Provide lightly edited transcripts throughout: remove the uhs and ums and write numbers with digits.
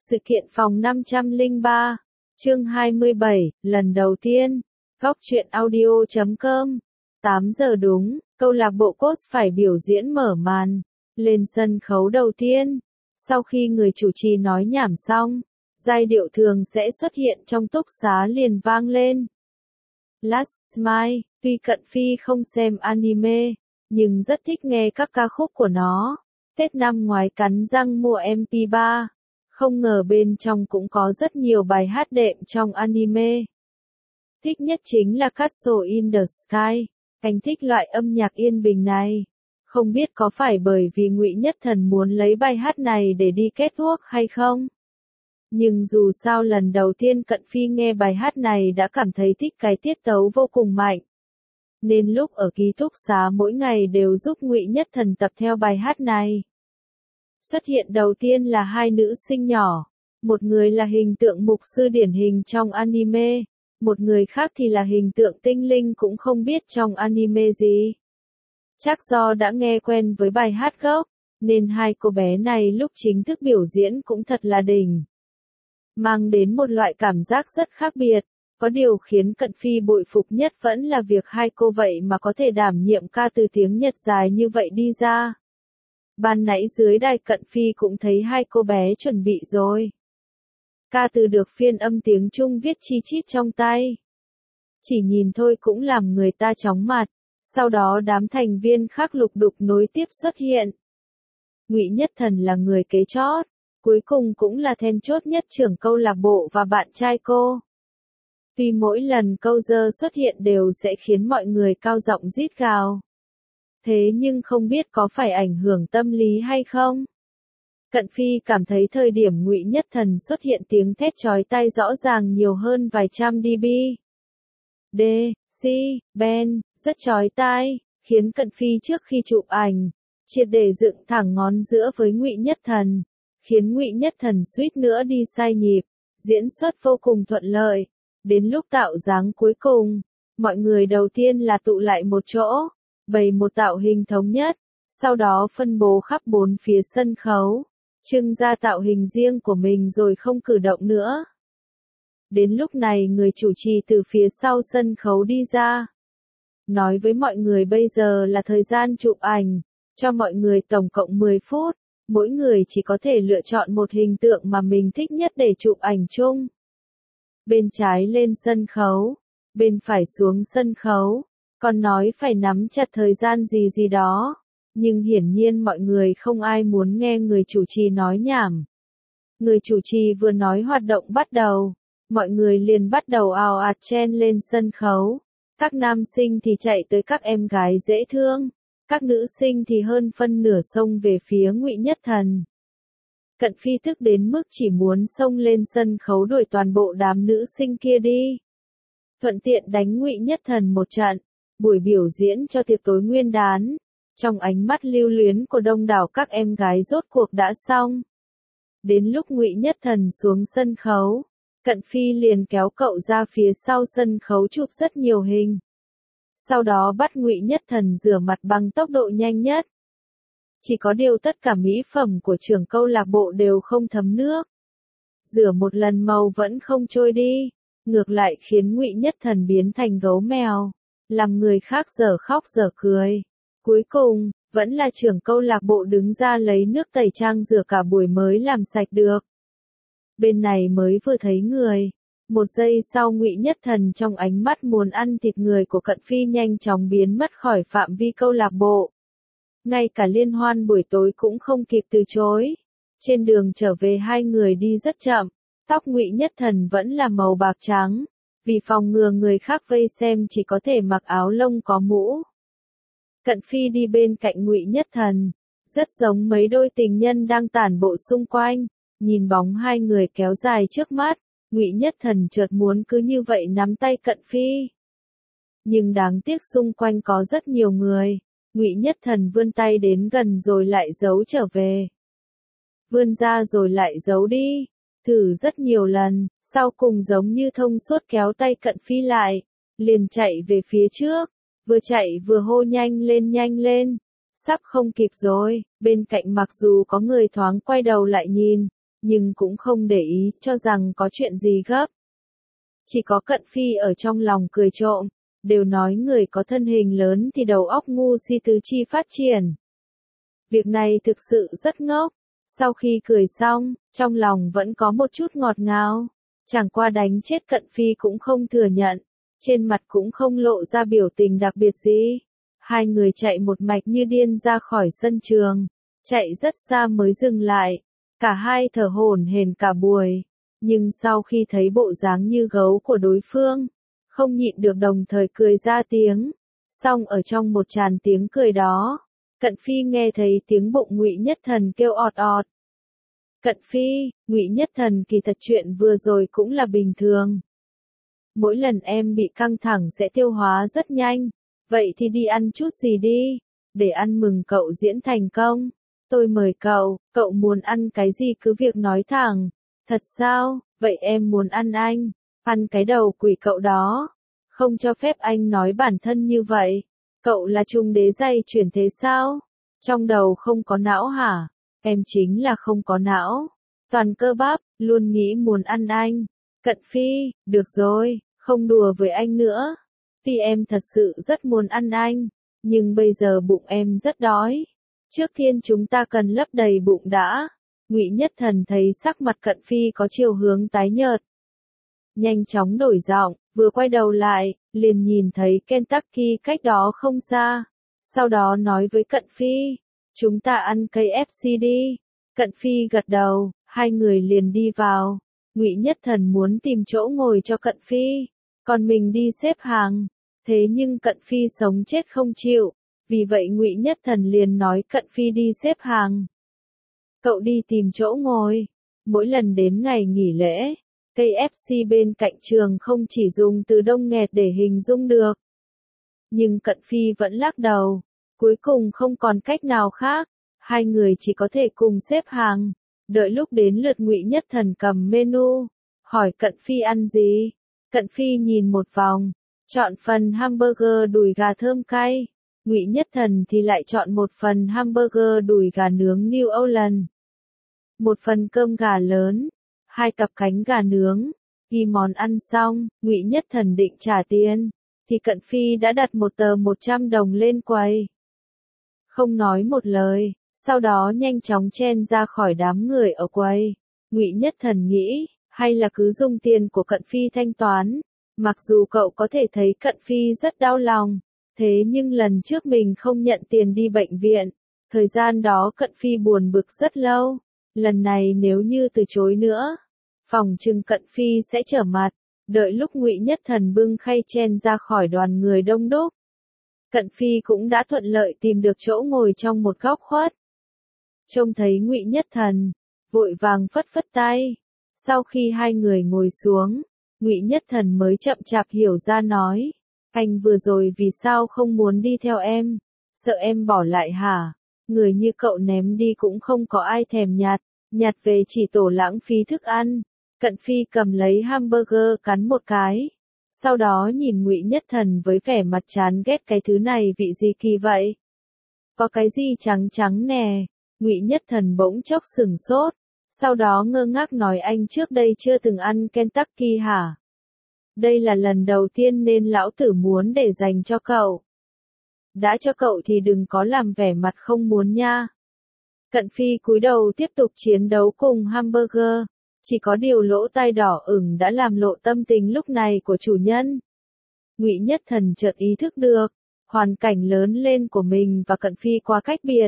Sự kiện phòng 503, chương 27, lần đầu tiên, góc truyện audio.com, 8 giờ đúng, câu lạc bộ Cốt phải biểu diễn mở màn, lên sân khấu đầu tiên. Sau khi người chủ trì nói nhảm xong, giai điệu thường sẽ xuất hiện trong túc xá liền vang lên. Last Smile, tuy Cận Phi không xem anime, nhưng rất thích nghe các ca khúc của nó. Tết năm ngoái cắn răng mua MP3, không ngờ bên trong cũng có rất nhiều bài hát đệm trong anime. Thích nhất chính là Castle in the Sky, anh thích loại âm nhạc yên bình này. Không biết có phải bởi vì Ngụy Nhất Thần muốn lấy bài hát này để đi kết thúc hay không? Nhưng dù sao lần đầu tiên Cận Phi nghe bài hát này đã cảm thấy thích cái tiết tấu vô cùng mạnh. Nên lúc ở ký túc xá mỗi ngày đều giúp Ngụy Nhất Thần tập theo bài hát này. Xuất hiện đầu tiên là hai nữ sinh nhỏ, một người là hình tượng mục sư điển hình trong anime, một người khác thì là hình tượng tinh linh cũng không biết trong anime gì. Chắc do đã nghe quen với bài hát gốc, nên hai cô bé này lúc chính thức biểu diễn cũng thật là đỉnh. Mang đến một loại cảm giác rất khác biệt, có điều khiến Cận Phi bội phục nhất vẫn là việc hai cô vậy mà có thể đảm nhiệm ca từ tiếng Nhật dài như vậy đi ra. Ban nãy dưới đài Cận Phi cũng thấy hai cô bé chuẩn bị rồi. Ca từ được phiên âm tiếng Trung viết chi chít trong tay. Chỉ nhìn thôi cũng làm người ta chóng mặt, sau đó đám thành viên khác lục đục nối tiếp xuất hiện. Ngụy Nhất Thần là người kế chót, cuối cùng cũng là then chốt nhất trưởng câu lạc bộ và bạn trai cô. Tuy mỗi lần câu dơ xuất hiện đều sẽ khiến mọi người cao giọng rít gào. Thế nhưng không biết có phải ảnh hưởng tâm lý hay không? Cận Phi cảm thấy thời điểm Ngụy Nhất Thần xuất hiện tiếng thét chói tai rõ ràng nhiều hơn vài trăm dB. Ben, rất chói tai, khiến Cận Phi trước khi chụp ảnh, triệt để dựng thẳng ngón giữa với Ngụy Nhất Thần, khiến Ngụy Nhất Thần suýt nữa đi sai nhịp, diễn xuất vô cùng thuận lợi. Đến lúc tạo dáng cuối cùng, mọi người đầu tiên là tụ lại một chỗ, bày một tạo hình thống nhất, sau đó phân bố khắp bốn phía sân khấu, trưng ra tạo hình riêng của mình rồi không cử động nữa. Đến lúc này người chủ trì từ phía sau sân khấu đi ra, nói với mọi người bây giờ là thời gian chụp ảnh, cho mọi người tổng cộng 10 phút, mỗi người chỉ có thể lựa chọn một hình tượng mà mình thích nhất để chụp ảnh chung. Bên trái lên sân khấu, bên phải xuống sân khấu, còn nói phải nắm chặt thời gian gì gì đó, nhưng hiển nhiên mọi người không ai muốn nghe người chủ trì nói nhảm. Người chủ trì vừa nói hoạt động bắt đầu, mọi người liền bắt đầu ào ạt chen lên sân khấu, các nam sinh thì chạy tới các em gái dễ thương, các nữ sinh thì hơn phân nửa xông về phía Ngụy Nhất Thần. Cận Phi tức đến mức chỉ muốn xông lên sân khấu đuổi toàn bộ đám nữ sinh kia đi. Thuận tiện đánh Ngụy Nhất Thần một trận, buổi biểu diễn cho tiệc tối nguyên đán. Trong ánh mắt lưu luyến của đông đảo các em gái rốt cuộc đã xong. Đến lúc Ngụy Nhất Thần xuống sân khấu, Cận Phi liền kéo cậu ra phía sau sân khấu chụp rất nhiều hình. Sau đó bắt Ngụy Nhất Thần rửa mặt bằng tốc độ nhanh nhất. Chỉ có điều tất cả mỹ phẩm của trưởng câu lạc bộ đều không thấm nước. Rửa một lần màu vẫn không trôi đi, ngược lại khiến Ngụy Nhất Thần biến thành gấu mèo, làm người khác dở khóc dở cười. Cuối cùng, vẫn là trưởng câu lạc bộ đứng ra lấy nước tẩy trang rửa cả buổi mới làm sạch được. Bên này mới vừa thấy người, một giây sau Ngụy Nhất Thần trong ánh mắt muốn ăn thịt người của Cận Phi nhanh chóng biến mất khỏi phạm vi câu lạc bộ. Ngay cả liên hoan buổi tối cũng không kịp từ chối. Trên đường trở về hai người đi rất chậm, tóc Ngụy Nhất Thần vẫn là màu bạc trắng, vì phòng ngừa người khác vây xem chỉ có thể mặc áo lông có mũ. Cận Phi đi bên cạnh Ngụy Nhất Thần, rất giống mấy đôi tình nhân đang tản bộ xung quanh, nhìn bóng hai người kéo dài trước mắt, Ngụy Nhất Thần chợt muốn cứ như vậy nắm tay Cận Phi. Nhưng đáng tiếc xung quanh có rất nhiều người, Ngụy Nhất Thần vươn tay đến gần rồi lại giấu trở về. Vươn ra rồi lại giấu đi, thử rất nhiều lần, sau cùng giống như thông suốt kéo tay Cận Phi lại, liền chạy về phía trước. Vừa chạy vừa hô nhanh lên, sắp không kịp rồi, bên cạnh mặc dù có người thoáng quay đầu lại nhìn, nhưng cũng không để ý, cho rằng có chuyện gì gấp. Chỉ có Cận Phi ở trong lòng cười trộm, đều nói người có thân hình lớn thì đầu óc ngu si tứ chi phát triển. Việc này thực sự rất ngốc. Sau khi cười xong, trong lòng vẫn có một chút ngọt ngào. Chẳng qua đánh chết Cận Phi cũng không thừa nhận, trên mặt cũng không lộ ra biểu tình đặc biệt gì. Hai người chạy một mạch như điên ra khỏi sân trường, chạy rất xa mới dừng lại. Cả hai thở hổn hển cả buổi, nhưng sau khi thấy bộ dáng như gấu của đối phương, không nhịn được đồng thời cười ra tiếng. Xong ở trong một tràn tiếng cười đó, Cận Phi nghe thấy tiếng bụng Ngụy Nhất Thần kêu ọt ọt. Cận Phi, Ngụy Nhất Thần kỳ thật chuyện vừa rồi cũng là bình thường. Mỗi lần em bị căng thẳng sẽ tiêu hóa rất nhanh, vậy thì đi ăn chút gì đi, để ăn mừng cậu diễn thành công. Tôi mời cậu muốn ăn cái gì cứ việc nói thẳng. Thật sao, vậy em muốn ăn anh, ăn cái đầu quỷ cậu đó. Không cho phép anh nói bản thân như vậy. Cậu là trung đế dây chuyển thế sao? Trong đầu không có não hả? Em chính là không có não. Toàn cơ bắp, luôn nghĩ muốn ăn anh. Cận Phi, được rồi, không đùa với anh nữa. Tuy em thật sự rất muốn ăn anh, nhưng bây giờ bụng em rất đói. Trước tiên chúng ta cần lấp đầy bụng đã. Ngụy Nhất Thần thấy sắc mặt Cận Phi có chiều hướng tái nhợt, nhanh chóng đổi giọng, vừa quay đầu lại, liền nhìn thấy Kentucky cách đó không xa. Sau đó nói với Cận Phi, chúng ta ăn KFC đi. Cận Phi gật đầu, hai người liền đi vào. Ngụy Nhất Thần muốn tìm chỗ ngồi cho Cận Phi, còn mình đi xếp hàng. Thế nhưng Cận Phi sống chết không chịu, vì vậy Ngụy Nhất Thần liền nói Cận Phi đi xếp hàng. Cậu đi tìm chỗ ngồi. Mỗi lần đến ngày nghỉ lễ, KFC bên cạnh trường không chỉ dùng từ đông nghẹt để hình dung được. Nhưng Cận Phi vẫn lắc đầu. Cuối cùng không còn cách nào khác, hai người chỉ có thể cùng xếp hàng. Đợi lúc đến lượt Ngụy Nhất Thần cầm menu, hỏi Cận Phi ăn gì. Cận Phi nhìn một vòng, chọn phần hamburger đùi gà thơm cay. Ngụy Nhất Thần thì lại chọn một phần hamburger đùi gà nướng New Orleans, một phần cơm gà lớn, 2 cặp cánh gà nướng. Ghi món ăn xong, Ngụy Nhất Thần định trả tiền, thì Cận Phi đã đặt một tờ 100 đồng lên quầy. Không nói một lời, sau đó nhanh chóng chen ra khỏi đám người ở quầy. Ngụy Nhất Thần nghĩ, hay là cứ dùng tiền của Cận Phi thanh toán. Mặc dù cậu có thể thấy Cận Phi rất đau lòng, thế nhưng lần trước mình không nhận tiền đi bệnh viện, thời gian đó Cận Phi buồn bực rất lâu. Lần này nếu như từ chối nữa, phòng trừng Cận Phi sẽ trở mặt. Đợi lúc Ngụy Nhất Thần bưng khay chen ra khỏi đoàn người đông đúc, Cận Phi cũng đã thuận lợi tìm được chỗ ngồi trong một góc khuất. Trông thấy Ngụy Nhất Thần, vội vàng phất phất tay. Sau khi hai người ngồi xuống, Ngụy Nhất Thần mới chậm chạp hiểu ra nói, anh vừa rồi vì sao không muốn đi theo em, sợ em bỏ lại hả? Người như cậu ném đi cũng không có ai thèm nhặt về chỉ tổ lãng phí thức ăn. Cận Phi cầm lấy hamburger cắn một cái, sau đó nhìn Ngụy Nhất Thần với vẻ mặt chán ghét, cái thứ này vị gì kỳ vậy? Có cái gì trắng trắng nè? Ngụy Nhất Thần bỗng chốc sửng sốt, sau đó ngơ ngác nói anh trước đây chưa từng ăn Kentucky hả? Đây là lần đầu tiên nên lão tử muốn để dành cho cậu. Đã cho cậu thì đừng có làm vẻ mặt không muốn nha. Cận Phi cúi đầu tiếp tục chiến đấu cùng hamburger. Chỉ có điều lỗ tai đỏ ửng đã làm lộ tâm tình lúc này của chủ nhân. Ngụy Nhất Thần chợt ý thức được, hoàn cảnh lớn lên của mình và Cận Phi quá cách biệt.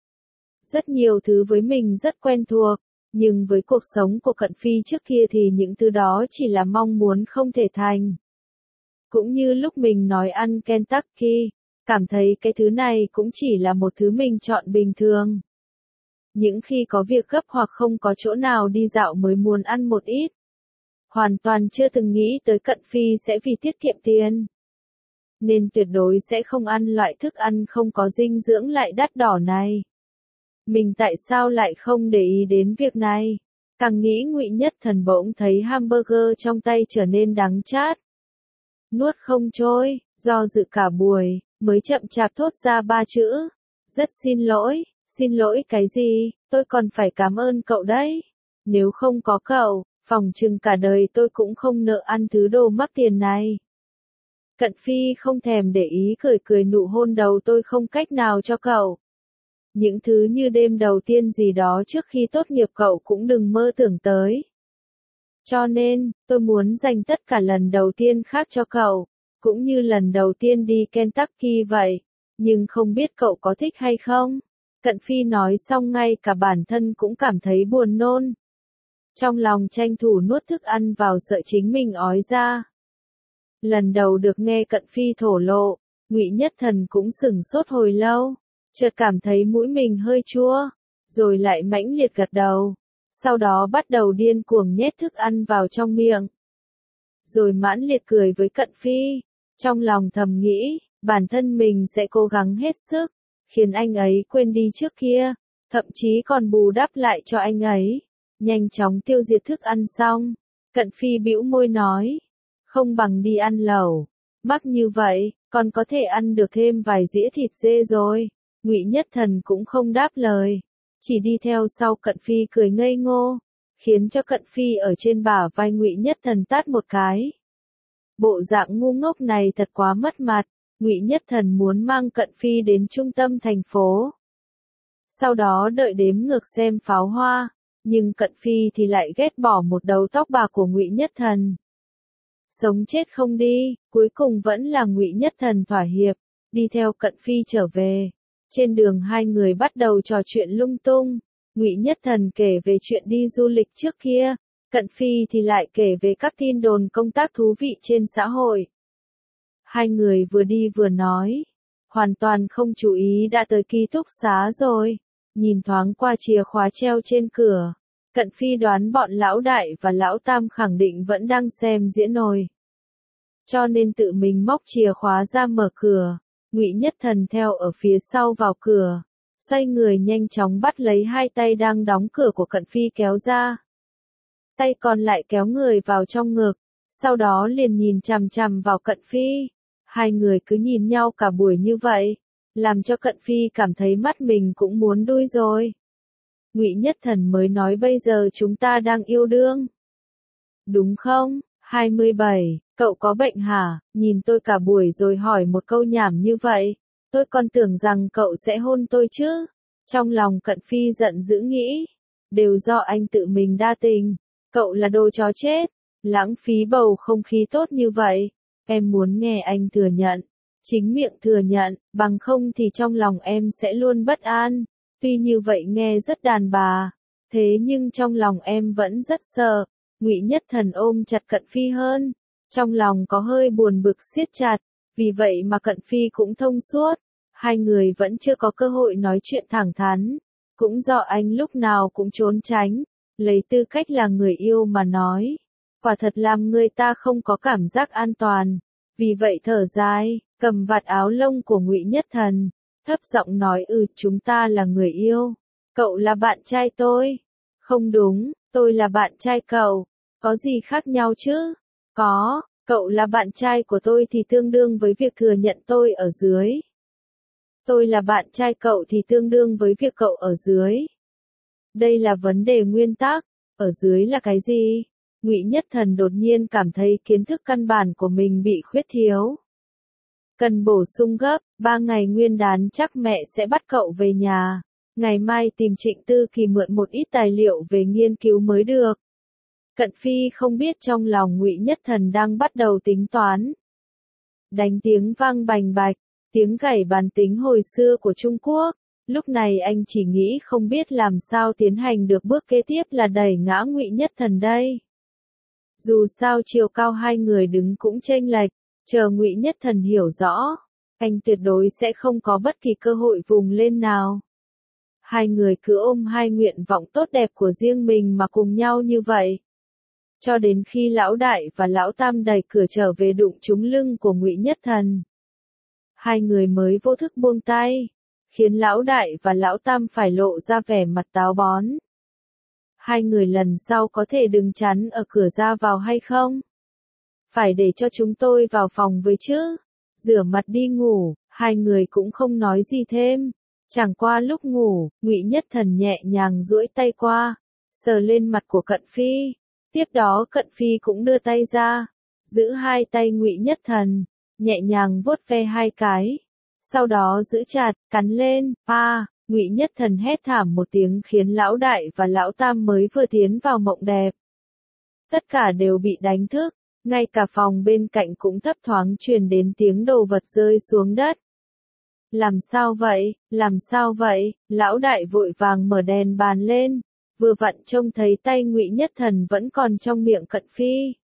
Rất nhiều thứ với mình rất quen thuộc, nhưng với cuộc sống của Cận Phi trước kia thì những thứ đó chỉ là mong muốn không thể thành. Cũng như lúc mình nói ăn Kentucky, cảm thấy cái thứ này cũng chỉ là một thứ mình chọn bình thường. Những khi có việc gấp hoặc không có chỗ nào đi dạo mới muốn ăn một ít. Hoàn toàn chưa từng nghĩ tới Cận Phi sẽ vì tiết kiệm tiền, nên tuyệt đối sẽ không ăn loại thức ăn không có dinh dưỡng lại đắt đỏ này. Mình tại sao lại không để ý đến việc này? Càng nghĩ Ngụy Nhất Thần bỗng thấy hamburger trong tay trở nên đắng chát. Nuốt không trôi, do dự cả buổi, mới chậm chạp thốt ra 3 chữ. Rất xin lỗi. Xin lỗi cái gì, tôi còn phải cảm ơn cậu đấy. Nếu không có cậu, phỏng chừng cả đời tôi cũng không nợ ăn thứ đồ mắc tiền này. Cận Phi không thèm để ý cười cười nụ hôn đầu tôi không cách nào cho cậu. Những thứ như đêm đầu tiên gì đó trước khi tốt nghiệp cậu cũng đừng mơ tưởng tới. Cho nên, tôi muốn dành tất cả lần đầu tiên khác cho cậu, cũng như lần đầu tiên đi Kentucky vậy, nhưng không biết cậu có thích hay không? Cận Phi nói xong ngay cả bản thân cũng cảm thấy buồn nôn. Trong lòng tranh thủ nuốt thức ăn vào sợ chính mình ói ra. Lần đầu được nghe Cận Phi thổ lộ, Ngụy Nhất Thần cũng sửng sốt hồi lâu, chợt cảm thấy mũi mình hơi chua, rồi lại mãnh liệt gật đầu, sau đó bắt đầu điên cuồng nhét thức ăn vào trong miệng. Rồi mãn liệt cười với Cận Phi, trong lòng thầm nghĩ, bản thân mình sẽ cố gắng hết sức, khiến anh ấy quên đi trước kia, thậm chí còn bù đắp lại cho anh ấy. Nhanh chóng tiêu diệt thức ăn xong, Cận Phi bĩu môi nói, không bằng đi ăn lẩu, mắc như vậy, còn có thể ăn được thêm vài dĩa thịt dê rồi. Ngụy Nhất Thần cũng không đáp lời, chỉ đi theo sau Cận Phi cười ngây ngô, khiến cho Cận Phi ở trên bả vai Ngụy Nhất Thần tát một cái. Bộ dạng ngu ngốc này thật quá mất mặt. Ngụy Nhất Thần muốn mang Cận Phi đến trung tâm thành phố, sau đó đợi đếm ngược xem pháo hoa, nhưng Cận Phi thì lại ghét bỏ một đầu tóc bạc của Ngụy Nhất Thần. Sống chết không đi, cuối cùng vẫn là Ngụy Nhất Thần thỏa hiệp, đi theo Cận Phi trở về. Trên đường hai người bắt đầu trò chuyện lung tung, Ngụy Nhất Thần kể về chuyện đi du lịch trước kia, Cận Phi thì lại kể về các tin đồn công tác thú vị trên xã hội. Hai người vừa đi vừa nói, hoàn toàn không chú ý đã tới ký túc xá rồi, nhìn thoáng qua chìa khóa treo trên cửa. Cận Phi đoán bọn lão đại và lão tam khẳng định vẫn đang xem diễn nồi. Cho nên tự mình móc chìa khóa ra mở cửa, Ngụy Nhất Thần theo ở phía sau vào cửa, xoay người nhanh chóng bắt lấy hai tay đang đóng cửa của Cận Phi kéo ra. Tay còn lại kéo người vào trong ngực, sau đó liền nhìn chằm chằm vào Cận Phi. Hai người cứ nhìn nhau cả buổi như vậy, làm cho Cận Phi cảm thấy mắt mình cũng muốn đuôi rồi. Ngụy Nhất Thần mới nói bây giờ chúng ta đang yêu đương. Đúng không? 27, cậu có bệnh hả? Nhìn tôi cả buổi rồi hỏi một câu nhảm như vậy. Tôi còn tưởng rằng cậu sẽ hôn tôi chứ. Trong lòng Cận Phi giận dữ nghĩ. Đều do anh tự mình đa tình. Cậu là đồ chó chết. Lãng phí bầu không khí tốt như vậy. Em muốn nghe anh thừa nhận. Chính miệng thừa nhận, bằng không thì trong lòng em sẽ luôn bất an. Tuy như vậy nghe rất đàn bà, thế nhưng trong lòng em vẫn rất sợ. Ngụy Nhất Thần ôm chặt Cận Phi hơn, trong lòng có hơi buồn bực siết chặt, vì vậy mà Cận Phi cũng thông suốt. Hai người vẫn chưa có cơ hội nói chuyện thẳng thắn, cũng do anh lúc nào cũng trốn tránh, lấy tư cách là người yêu mà nói. Quả thật làm người ta không có cảm giác an toàn, vì vậy thở dài, cầm vạt áo lông của Ngụy Nhất Thần, thấp giọng nói chúng ta là người yêu, cậu là bạn trai tôi. Không đúng, tôi là bạn trai cậu, có gì khác nhau chứ? Có, cậu là bạn trai của tôi thì tương đương với việc thừa nhận tôi ở dưới. Tôi là bạn trai cậu thì tương đương với việc cậu ở dưới. Đây là vấn đề nguyên tắc, ở dưới là cái gì? Ngụy Nhất Thần đột nhiên cảm thấy kiến thức căn bản của mình bị khuyết thiếu. Cần bổ sung gấp, 3 ngày nguyên đán chắc mẹ sẽ bắt cậu về nhà. Ngày mai tìm Trịnh Tư Kỳ mượn một ít tài liệu về nghiên cứu mới được. Cận Phi không biết trong lòng Ngụy Nhất Thần đang bắt đầu tính toán. Đánh tiếng vang bành bạch, tiếng gảy bàn tính hồi xưa của Trung Quốc. Lúc này anh chỉ nghĩ không biết làm sao tiến hành được bước kế tiếp là đẩy ngã Ngụy Nhất Thần đây. Dù sao chiều cao hai người đứng cũng chênh lệch, chờ Ngụy Nhất Thần hiểu rõ, anh tuyệt đối sẽ không có bất kỳ cơ hội vùng lên nào. Hai người cứ ôm hai nguyện vọng tốt đẹp của riêng mình mà cùng nhau như vậy. Cho đến khi lão đại và lão tam đẩy cửa trở về đụng trúng lưng của Ngụy Nhất Thần. Hai người mới vô thức buông tay, khiến lão đại và lão tam phải lộ ra vẻ mặt táo bón. Hai người lần sau có thể đừng chắn ở cửa ra vào hay không? Phải để cho chúng tôi vào phòng với chứ. Rửa mặt đi ngủ, hai người cũng không nói gì thêm. Chẳng qua lúc ngủ, Ngụy Nhất Thần nhẹ nhàng duỗi tay qua, sờ lên mặt của Cận Phi. Tiếp đó Cận Phi cũng đưa tay ra, giữ hai tay Ngụy Nhất Thần, nhẹ nhàng vuốt ve hai cái, sau đó giữ chặt, cắn lên. Ngụy Nhất Thần hét thảm một tiếng khiến lão đại và lão tam mới vừa tiến vào mộng đẹp. Tất cả đều bị đánh thức, ngay cả phòng bên cạnh cũng thấp thoáng truyền đến tiếng đồ vật rơi xuống đất. Làm sao vậy, làm sao vậy, lão đại vội vàng mở đèn bàn lên, vừa vặn trông thấy tay Ngụy Nhất Thần vẫn còn trong miệng Cận Phi.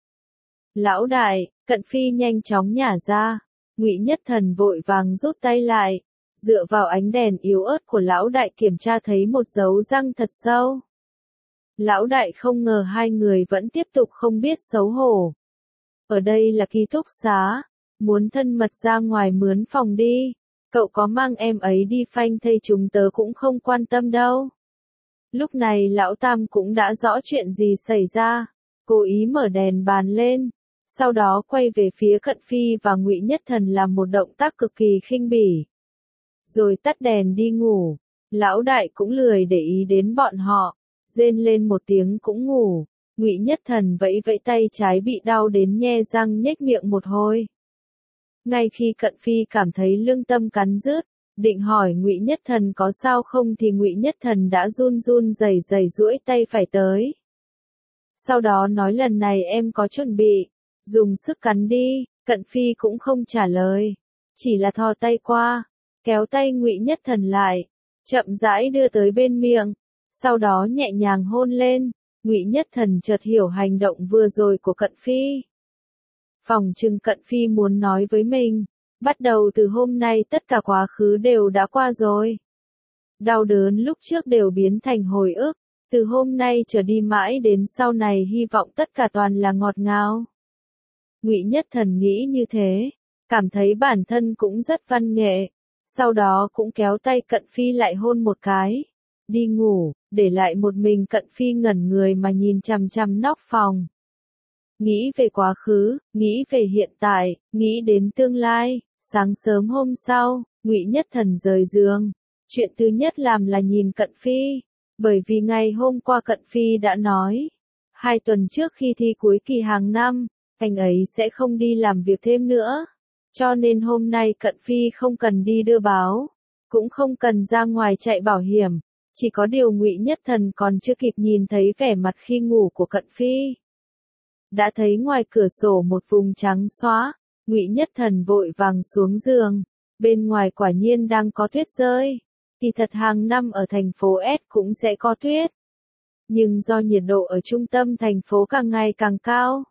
Lão đại, Cận Phi nhanh chóng nhả ra, Ngụy Nhất Thần vội vàng rút tay lại, dựa vào ánh đèn yếu ớt của lão đại kiểm tra thấy một dấu răng thật sâu. Lão đại không ngờ hai người vẫn tiếp tục không biết xấu hổ. Ở đây là ký túc xá, muốn thân mật ra ngoài mướn phòng đi, cậu có mang em ấy đi phanh thây chúng tớ cũng không quan tâm đâu. Lúc này lão tam cũng đã rõ chuyện gì xảy ra, cố ý mở đèn bàn lên, sau đó quay về phía Cận Phi và Ngụy Nhất Thần làm một động tác cực kỳ khinh bỉ. Rồi tắt đèn đi ngủ, lão đại cũng lười để ý đến bọn họ, rên lên một tiếng cũng ngủ. Ngụy Nhất Thần vẫy vẫy tay trái bị đau đến nhe răng nhếch miệng một hồi. Ngay khi Cận Phi cảm thấy lương tâm cắn rứt, định hỏi Ngụy Nhất Thần có sao không thì Ngụy Nhất Thần đã run run rẩy rẩy duỗi tay phải tới. Sau đó nói lần này em có chuẩn bị, dùng sức cắn đi. Cận Phi cũng không trả lời, chỉ là thò tay qua, kéo tay Ngụy Nhất Thần lại, chậm rãi đưa tới bên miệng, sau đó nhẹ nhàng hôn lên. Ngụy Nhất Thần chợt hiểu hành động vừa rồi của Cận Phi. Phỏng chừng Cận Phi muốn nói với mình, bắt đầu từ hôm nay tất cả quá khứ đều đã qua rồi. Đau đớn lúc trước đều biến thành hồi ức, từ hôm nay trở đi mãi đến sau này hy vọng tất cả toàn là ngọt ngào. Ngụy Nhất Thần nghĩ như thế, cảm thấy bản thân cũng rất văn nghệ, sau đó cũng kéo tay Cận Phi lại hôn một cái. Đi ngủ, để lại một mình Cận Phi ngẩn người mà nhìn chằm chằm nóc phòng. Nghĩ về quá khứ, nghĩ về hiện tại, nghĩ đến tương lai. Sáng sớm hôm sau, Ngụy Nhất Thần rời giường. Chuyện thứ nhất làm là nhìn Cận Phi, bởi vì ngày hôm qua Cận Phi đã nói, 2 tuần trước khi thi cuối kỳ hàng năm, anh ấy sẽ không đi làm việc thêm nữa. Cho nên hôm nay Cận Phi không cần đi đưa báo, cũng không cần ra ngoài chạy bảo hiểm. Chỉ có điều Ngụy Nhất Thần còn chưa kịp nhìn thấy vẻ mặt khi ngủ của Cận Phi, đã thấy ngoài cửa sổ một vùng trắng xóa. Ngụy Nhất Thần vội vàng xuống giường, bên ngoài quả nhiên đang có tuyết rơi. Kỳ thật hàng năm ở thành phố S cũng sẽ có tuyết, nhưng do nhiệt độ ở trung tâm thành phố càng ngày càng cao,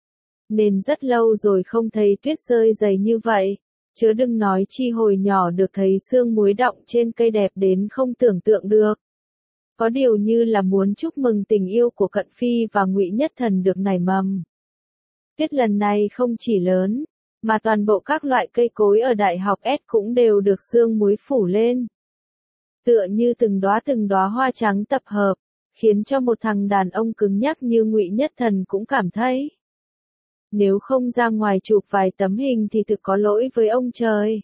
nên rất lâu rồi không thấy tuyết rơi dày như vậy. Chớ đừng nói chi hồi nhỏ được thấy sương muối đọng trên cây đẹp đến không tưởng tượng được. Có điều như là muốn chúc mừng tình yêu của Cận Phi và Ngụy Nhất Thần được nảy mầm. Tuyết lần này không chỉ lớn, mà toàn bộ các loại cây cối ở Đại học S cũng đều được sương muối phủ lên. Tựa như từng đóa hoa trắng tập hợp, khiến cho một thằng đàn ông cứng nhắc như Ngụy Nhất Thần cũng cảm thấy, nếu không ra ngoài chụp vài tấm hình thì thực có lỗi với ông trời.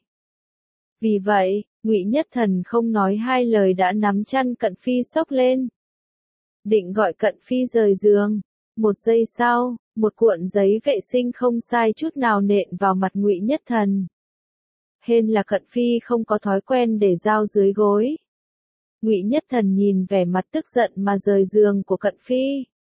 Vì vậy, Ngụy Nhất Thần không nói hai lời đã nắm chăn Cận Phi xốc lên. Định gọi Cận Phi rời giường. Một giây sau, một cuộn giấy vệ sinh không sai chút nào nện vào mặt Ngụy Nhất Thần. Hên là Cận Phi không có thói quen để dao dưới gối. Ngụy Nhất Thần nhìn vẻ mặt tức giận mà rời giường của Cận Phi.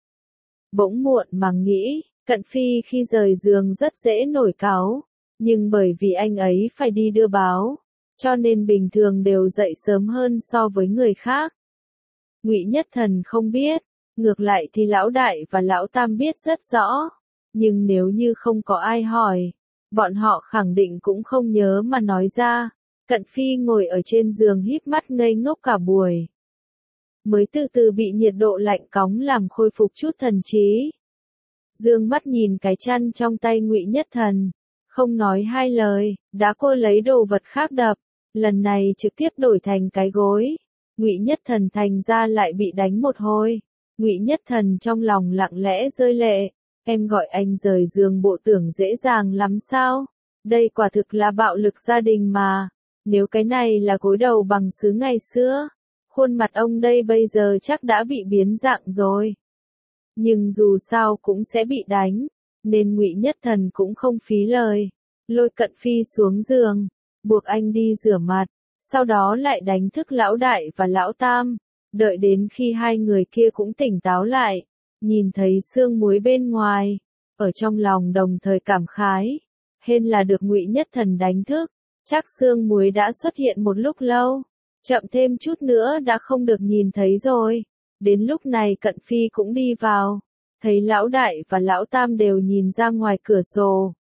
Bỗng muộn mà nghĩ, Cận Phi khi rời giường rất dễ nổi cáu, nhưng bởi vì anh ấy phải đi đưa báo, cho nên bình thường đều dậy sớm hơn so với người khác. Ngụy Nhất Thần không biết, ngược lại thì lão đại và lão tam biết rất rõ, nhưng nếu như không có ai hỏi, bọn họ khẳng định cũng không nhớ mà nói ra. Cận Phi ngồi ở trên giường híp mắt ngây ngốc cả buổi, mới từ từ bị nhiệt độ lạnh cóng làm khôi phục chút thần trí. Dương mắt nhìn cái chăn trong tay Ngụy Nhất Thần, không nói hai lời, đã cô lấy đồ vật khác đập, lần này trực tiếp đổi thành cái gối. Ngụy Nhất Thần thành ra lại bị đánh một hồi. Ngụy Nhất Thần trong lòng lặng lẽ rơi lệ, em gọi anh rời giường bộ tưởng dễ dàng lắm sao? Đây quả thực là bạo lực gia đình mà. Nếu cái này là gối đầu bằng sứ ngày xưa, Khuôn mặt ông đây bây giờ chắc đã bị biến dạng rồi. Nhưng dù sao cũng sẽ bị đánh, nên Ngụy Nhất Thần cũng không phí lời, lôi Cận Phi xuống giường, buộc anh đi rửa mặt, sau đó lại đánh thức lão đại và lão tam, đợi đến khi hai người kia cũng tỉnh táo lại, nhìn thấy xương muối bên ngoài, ở trong lòng đồng thời cảm khái, hên là được Ngụy Nhất Thần đánh thức, chắc xương muối đã xuất hiện một lúc lâu, chậm thêm chút nữa đã không được nhìn thấy rồi. Đến lúc này Cận Phi cũng đi vào, thấy lão đại và lão tam đều nhìn ra ngoài cửa sổ.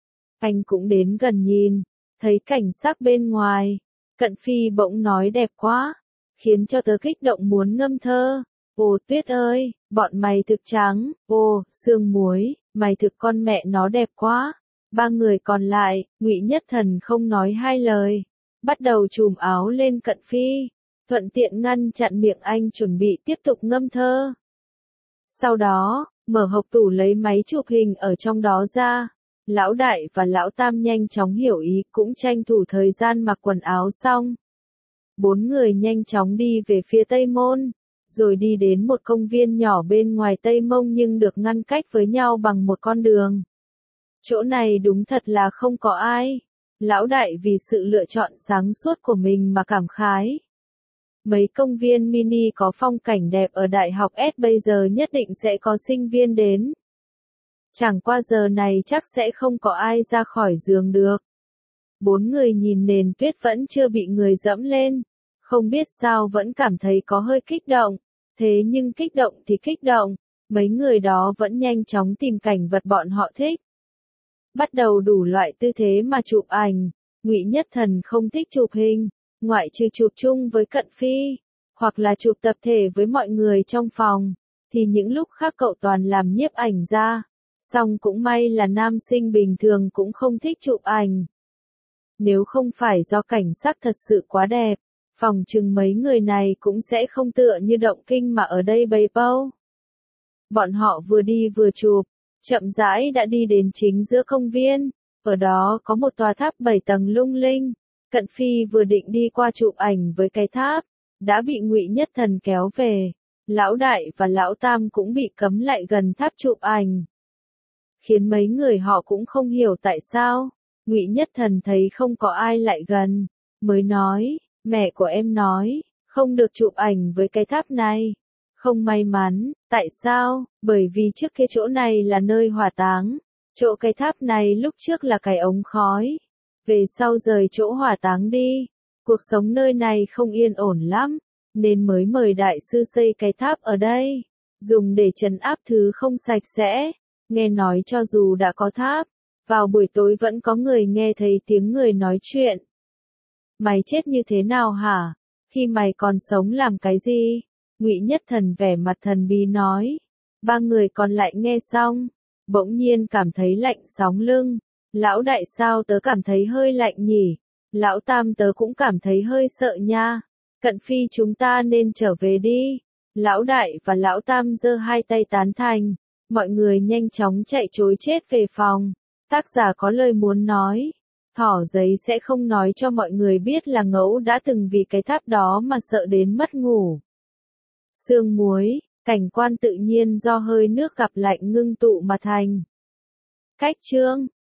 Anh cũng đến gần nhìn, thấy cảnh sắc bên ngoài, Cận Phi bỗng nói đẹp quá, khiến cho tớ kích động muốn ngâm thơ. Ồ Tuyết ơi, bọn mày thực trắng, ồ, xương muối, mày thực con mẹ nó đẹp quá. Ba người còn lại, Ngụy Nhất Thần không nói hai lời, bắt đầu trùm áo lên Cận Phi, thuận tiện ngăn chặn miệng anh chuẩn bị tiếp tục ngâm thơ. Sau đó, mở hộp tủ lấy máy chụp hình ở trong đó ra. Lão đại và lão tam nhanh chóng hiểu ý cũng tranh thủ thời gian mặc quần áo xong. Bốn người nhanh chóng đi về phía Tây Môn, rồi đi đến một công viên nhỏ bên ngoài Tây Mông nhưng được ngăn cách với nhau bằng một con đường. Chỗ này đúng thật là không có ai. Lão đại vì sự lựa chọn sáng suốt của mình mà cảm khái. Mấy công viên mini có phong cảnh đẹp ở Đại học S bây giờ nhất định sẽ có sinh viên đến. Chẳng qua giờ này chắc sẽ không có ai ra khỏi giường được. Bốn người nhìn nền tuyết vẫn chưa bị người dẫm lên. Không biết sao vẫn cảm thấy có hơi kích động. Thế nhưng kích động thì kích động. Mấy người đó vẫn nhanh chóng tìm cảnh vật bọn họ thích. Bắt đầu đủ loại tư thế mà chụp ảnh. Ngụy Nhất Thần không thích chụp hình, ngoại trừ chụp chung với Cận Phi, hoặc là chụp tập thể với mọi người trong phòng, thì những lúc khác cậu toàn làm nhiếp ảnh ra. Song cũng may là nam sinh bình thường cũng không thích chụp ảnh. Nếu không phải do cảnh sắc thật sự quá đẹp, phòng chừng mấy người này cũng sẽ không tựa như Động Kinh mà ở đây bày bâu. Bọn họ vừa đi vừa chụp, chậm rãi đã đi đến chính giữa công viên, ở đó có một tòa tháp 7 tầng lung linh. Cận Phi vừa định đi qua chụp ảnh với cái tháp, đã bị Ngụy Nhất Thần kéo về. Lão đại và lão tam cũng bị cấm lại gần tháp chụp ảnh. Khiến mấy người họ cũng không hiểu tại sao. Ngụy Nhất Thần thấy không có ai lại gần, mới nói, mẹ của em nói, không được chụp ảnh với cái tháp này. Không may mắn, tại sao? Bởi vì trước kia chỗ này là nơi hỏa táng. Chỗ cái tháp này lúc trước là cái ống khói. Về sau rời chỗ hỏa táng đi. Cuộc sống nơi này không yên ổn lắm. Nên mới mời đại sư xây cái tháp ở đây. Dùng để trấn áp thứ không sạch sẽ. Nghe nói cho dù đã có tháp, vào buổi tối vẫn có người nghe thấy tiếng người nói chuyện. Mày chết như thế nào hả? Khi mày còn sống làm cái gì? Ngụy Nhất Thần vẻ mặt thần bí nói. Ba người còn lại nghe xong, bỗng nhiên cảm thấy lạnh sóng lưng. Lão đại sao tớ cảm thấy hơi lạnh nhỉ? Lão tam tớ cũng cảm thấy hơi sợ nha. Cận Phi chúng ta nên trở về đi. Lão đại và lão tam giơ hai tay tán thành. Mọi người nhanh chóng chạy trối chết về phòng. Tác giả có lời muốn nói. Thỏ giấy sẽ không nói cho mọi người biết là Ngẫu đã từng vì cái tháp đó mà sợ đến mất ngủ. Sương muối, cảnh quan tự nhiên do hơi nước gặp lạnh ngưng tụ mà thành. Cách chương